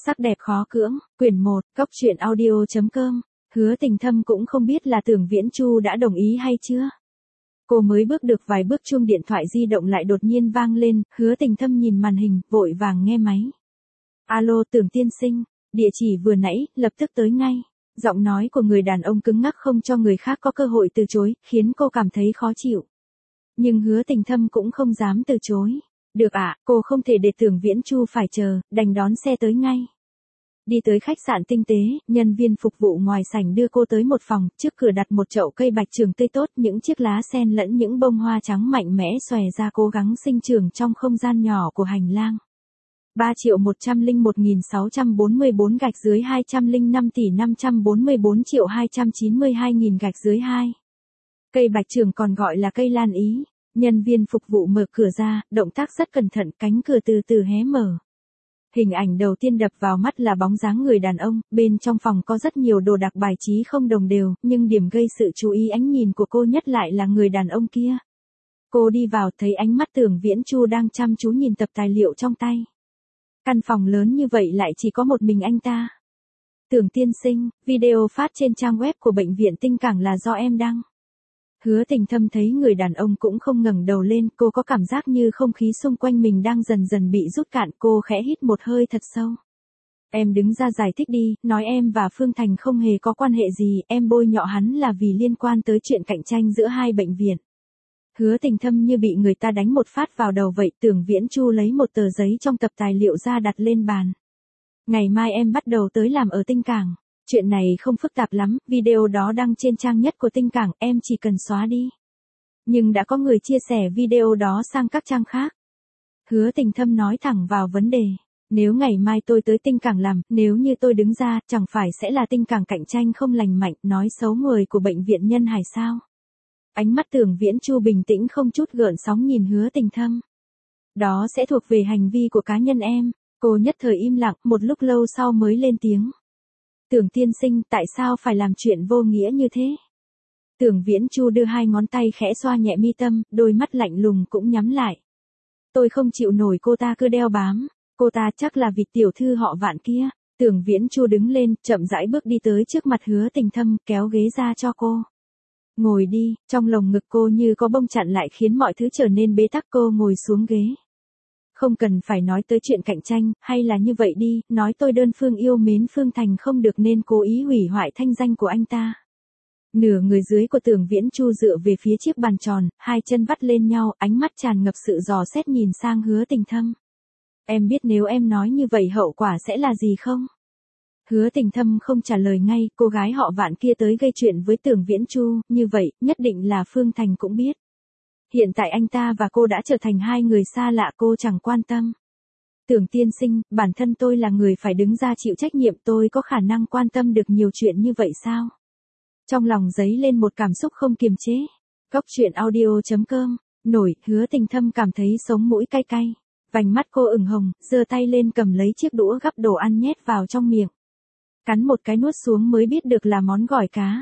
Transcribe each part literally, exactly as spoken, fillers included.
Sắc đẹp khó cưỡng, quyển một, cốc truyện audio chấm com. Hứa Tình Thâm cũng không biết là Tưởng Viễn Chu đã đồng ý hay chưa. Cô mới bước được vài bước chuông điện thoại di động lại đột nhiên vang lên, Hứa Tình Thâm nhìn màn hình, vội vàng nghe máy. Alo Tưởng tiên sinh, địa chỉ vừa nãy, lập tức tới ngay. Giọng nói của người đàn ông cứng ngắc không cho người khác có cơ hội từ chối, khiến cô cảm thấy khó chịu. Nhưng Hứa Tình Thâm cũng không dám từ chối. Được ạ, à, cô không thể để Tưởng Viễn Chu phải chờ, đành đón xe tới ngay. Đi tới khách sạn tinh tế, nhân viên phục vụ ngoài sảnh đưa cô tới một phòng, trước cửa đặt một chậu cây bạch trường tươi tốt, những chiếc lá sen lẫn những bông hoa trắng mạnh mẽ xòe ra cố gắng sinh trưởng trong không gian nhỏ của hành lang. ba triệu một trăm lẻ một nghìn sáu trăm bốn mươi bốn gạch dưới hai trăm lẻ năm tỷ năm trăm bốn mươi bốn triệu hai trăm chín mươi hai nghìn gạch dưới hai. Cây bạch trường còn gọi là cây lan ý. Nhân viên phục vụ mở cửa ra, động tác rất cẩn thận, cánh cửa từ từ hé mở. Hình ảnh đầu tiên đập vào mắt là bóng dáng người đàn ông, bên trong phòng có rất nhiều đồ đạc bài trí không đồng đều, nhưng điểm gây sự chú ý ánh nhìn của cô nhất lại là người đàn ông kia. Cô đi vào thấy ánh mắt Tưởng Viễn Chu đang chăm chú nhìn tập tài liệu trong tay. Căn phòng lớn như vậy lại chỉ có một mình anh ta. Tưởng tiên sinh, video phát trên trang web của bệnh viện Tinh Cảng là do em đăng. Hứa Tình Thâm thấy người đàn ông cũng không ngẩng đầu lên, cô có cảm giác như không khí xung quanh mình đang dần dần bị rút cạn, cô khẽ hít một hơi thật sâu. Em đứng ra giải thích đi, nói em và Phương Thành không hề có quan hệ gì, em bôi nhọ hắn là vì liên quan tới chuyện cạnh tranh giữa hai bệnh viện. Hứa Tình Thâm như bị người ta đánh một phát vào đầu vậy, Tưởng Viễn Chu lấy một tờ giấy trong tập tài liệu ra đặt lên bàn. Ngày mai em bắt đầu tới làm ở Tinh Cảng. Chuyện này không phức tạp lắm, video đó đăng trên trang nhất của Tinh Cảng, em chỉ cần xóa đi. Nhưng đã có người chia sẻ video đó sang các trang khác. Hứa Tình Thâm nói thẳng vào vấn đề. Nếu ngày mai tôi tới Tinh Cảng làm, nếu như tôi đứng ra, chẳng phải sẽ là Tinh Cảng cạnh tranh không lành mạnh, nói xấu người của bệnh viện Nhân Hải sao? Ánh mắt Tưởng Viễn Chu bình tĩnh không chút gợn sóng nhìn Hứa Tình Thâm. Đó sẽ thuộc về hành vi của cá nhân em. Cô nhất thời im lặng, một lúc lâu sau mới lên tiếng. Tưởng tiên sinh, tại sao phải làm chuyện vô nghĩa như thế? Tưởng Viễn Chu đưa hai ngón tay khẽ xoa nhẹ mi tâm, đôi mắt lạnh lùng cũng nhắm lại. Tôi không chịu nổi cô ta cứ đeo bám, cô ta chắc là vị tiểu thư họ Vạn kia. Tưởng Viễn Chu đứng lên, chậm rãi bước đi tới trước mặt Hứa Tình Thâm, kéo ghế ra cho cô. Ngồi đi, trong lồng ngực cô như có bông chặn lại khiến mọi thứ trở nên bế tắc, cô ngồi xuống ghế. Không cần phải nói tới chuyện cạnh tranh, hay là như vậy đi, nói tôi đơn phương yêu mến Phương Thành không được nên cố ý hủy hoại thanh danh của anh ta. Nửa người dưới của Tưởng Viễn Chu dựa về phía chiếc bàn tròn, hai chân vắt lên nhau, ánh mắt tràn ngập sự dò xét nhìn sang Hứa Tình Thâm. Em biết nếu em nói như vậy hậu quả sẽ là gì không? Hứa Tình Thâm không trả lời ngay, cô gái họ Vạn kia tới gây chuyện với Tưởng Viễn Chu, như vậy, nhất định là Phương Thành cũng biết. Hiện tại anh ta và cô đã trở thành hai người xa lạ, cô chẳng quan tâm. Tưởng tiên sinh, bản thân tôi là người phải đứng ra chịu trách nhiệm, tôi có khả năng quan tâm được nhiều chuyện như vậy sao? Trong lòng dấy lên một cảm xúc không kiềm chế. Cốc truyện audio chấm com, nổi, Hứa Tình Thâm cảm thấy sống mũi cay cay. Vành mắt cô ửng hồng, giơ tay lên cầm lấy chiếc đũa gắp đồ ăn nhét vào trong miệng. Cắn một cái nuốt xuống mới biết được là món gỏi cá.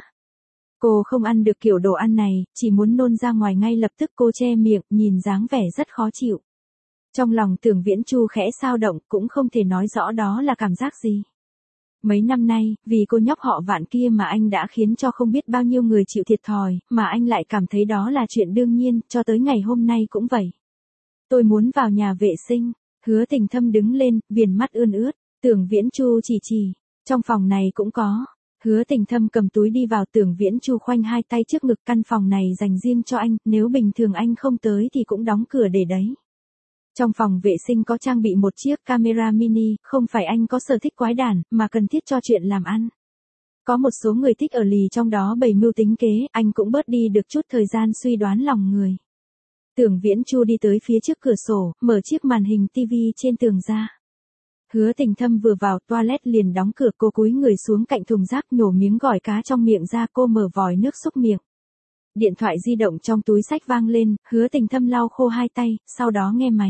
Cô không ăn được kiểu đồ ăn này, chỉ muốn nôn ra ngoài ngay lập tức, cô che miệng, nhìn dáng vẻ rất khó chịu. Trong lòng Tưởng Viễn Chu khẽ xao động, cũng không thể nói rõ đó là cảm giác gì. Mấy năm nay, vì cô nhóc họ Vạn kia mà anh đã khiến cho không biết bao nhiêu người chịu thiệt thòi, mà anh lại cảm thấy đó là chuyện đương nhiên, cho tới ngày hôm nay cũng vậy. Tôi muốn vào nhà vệ sinh. Hứa Tình Thâm đứng lên, viền mắt ươn ướt. Tưởng Viễn Chu chỉ chỉ, trong phòng này cũng có. Hứa Tình Thâm cầm túi đi vào, Tưởng Viễn Chu khoanh hai tay trước ngực, căn phòng này dành riêng cho anh, nếu bình thường anh không tới thì cũng đóng cửa để đấy. Trong phòng vệ sinh có trang bị một chiếc camera mini, không phải anh có sở thích quái đản, mà cần thiết cho chuyện làm ăn. Có một số người thích ở lì trong đó bày mưu tính kế, anh cũng bớt đi được chút thời gian suy đoán lòng người. Tưởng Viễn Chu đi tới phía trước cửa sổ, mở chiếc màn hình tivi trên tường ra. Hứa Tình Thâm vừa vào toilet liền đóng cửa, cô cúi người xuống cạnh thùng rác nhổ miếng gỏi cá trong miệng ra, cô mở vòi nước xúc miệng. Điện thoại di động trong túi xách vang lên, Hứa Tình Thâm lau khô hai tay, sau đó nghe máy.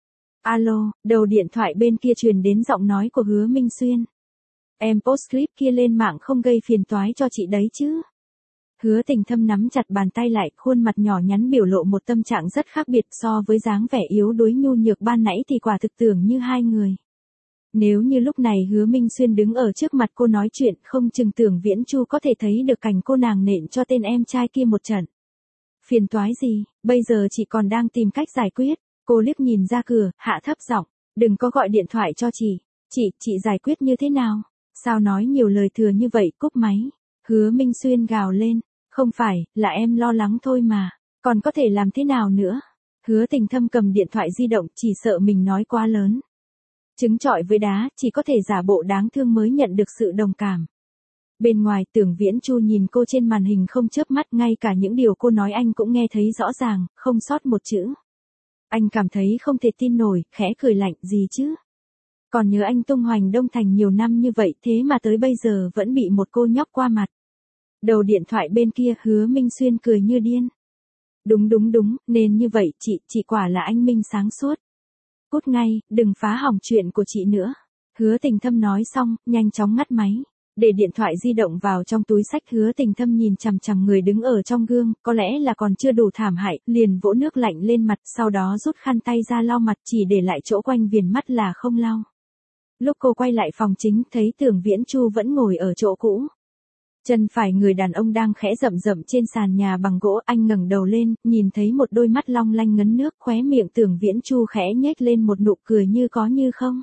Alo, đầu điện thoại bên kia truyền đến giọng nói của Hứa Minh Xuyên. Em post clip kia lên mạng không gây phiền toái cho chị đấy chứ? Hứa Tình Thâm nắm chặt bàn tay lại, khuôn mặt nhỏ nhắn biểu lộ một tâm trạng rất khác biệt, so với dáng vẻ yếu đuối nhu nhược ban nãy thì quả thực tưởng như hai người. Nếu như lúc này Hứa Minh Xuyên đứng ở trước mặt cô nói chuyện, không chừng Tưởng Viễn Chu có thể thấy được cảnh cô nàng nện cho tên em trai kia một trận. Phiền toái gì, bây giờ chị còn đang tìm cách giải quyết. Cô liếc nhìn ra cửa, hạ thấp giọng, đừng có gọi điện thoại cho chị. Chị, chị giải quyết như thế nào? Sao nói nhiều lời thừa như vậy, cúp máy. Hứa Minh Xuyên gào lên, không phải, là em lo lắng thôi mà, còn có thể làm thế nào nữa? Hứa Tình Thâm cầm điện thoại di động, chỉ sợ mình nói quá lớn. Trứng trọi với đá, chỉ có thể giả bộ đáng thương mới nhận được sự đồng cảm. Bên ngoài, Tưởng Viễn Chu nhìn cô trên màn hình không chớp mắt, ngay cả những điều cô nói anh cũng nghe thấy rõ ràng, không sót một chữ. Anh cảm thấy không thể tin nổi, khẽ cười lạnh, gì chứ? Còn nhớ anh tung hoành Đông Thành nhiều năm như vậy, thế mà tới bây giờ vẫn bị một cô nhóc qua mặt. Đầu điện thoại bên kia, Hứa Minh Xuyên cười như điên. Đúng đúng đúng, nên như vậy, chị, chị quả là anh minh sáng suốt. Cút ngay, đừng phá hỏng chuyện của chị nữa. Hứa Tình Thâm nói xong, nhanh chóng ngắt máy. Để điện thoại di động vào trong túi xách, Hứa Tình Thâm nhìn chằm chằm người đứng ở trong gương, có lẽ là còn chưa đủ thảm hại, liền vỗ nước lạnh lên mặt, sau đó rút khăn tay ra lau mặt, chỉ để lại chỗ quanh viền mắt là không lau. Lúc cô quay lại phòng chính, thấy Tưởng Viễn Chu vẫn ngồi ở chỗ cũ. Chân phải người đàn ông đang khẽ rậm rậm trên sàn nhà bằng gỗ, anh ngẩng đầu lên, nhìn thấy một đôi mắt long lanh ngấn nước, khóe miệng Tưởng Viễn Chu khẽ nhếch lên một nụ cười như có như không.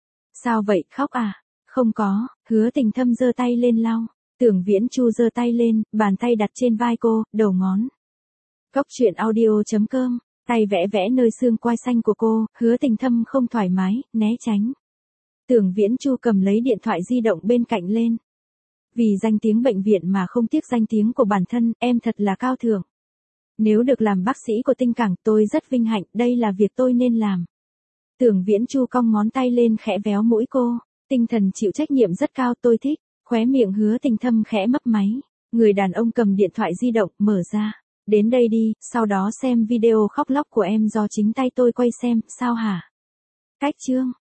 Sao vậy, khóc à? Không có, Hứa Tình Thâm giơ tay lên lau. Tưởng Viễn Chu giơ tay lên, bàn tay đặt trên vai cô, đầu ngón. Cốc truyện audio chấm com, tay vẽ vẽ nơi xương quai xanh của cô, Hứa Tình Thâm không thoải mái, né tránh. Tưởng Viễn Chu cầm lấy điện thoại di động bên cạnh lên. Vì danh tiếng bệnh viện mà không tiếc danh tiếng của bản thân, em thật là cao thượng. Nếu được làm bác sĩ của Tinh Cảng, tôi rất vinh hạnh, đây là việc tôi nên làm. Tưởng Viễn Chu cong ngón tay lên khẽ véo mũi cô, tinh thần chịu trách nhiệm rất cao, tôi thích. Khóe miệng Hứa Tình Thâm khẽ mấp máy. Người đàn ông cầm điện thoại di động, mở ra. Đến đây đi, sau đó xem video khóc lóc của em do chính tay tôi quay xem, sao hả? Cách chương.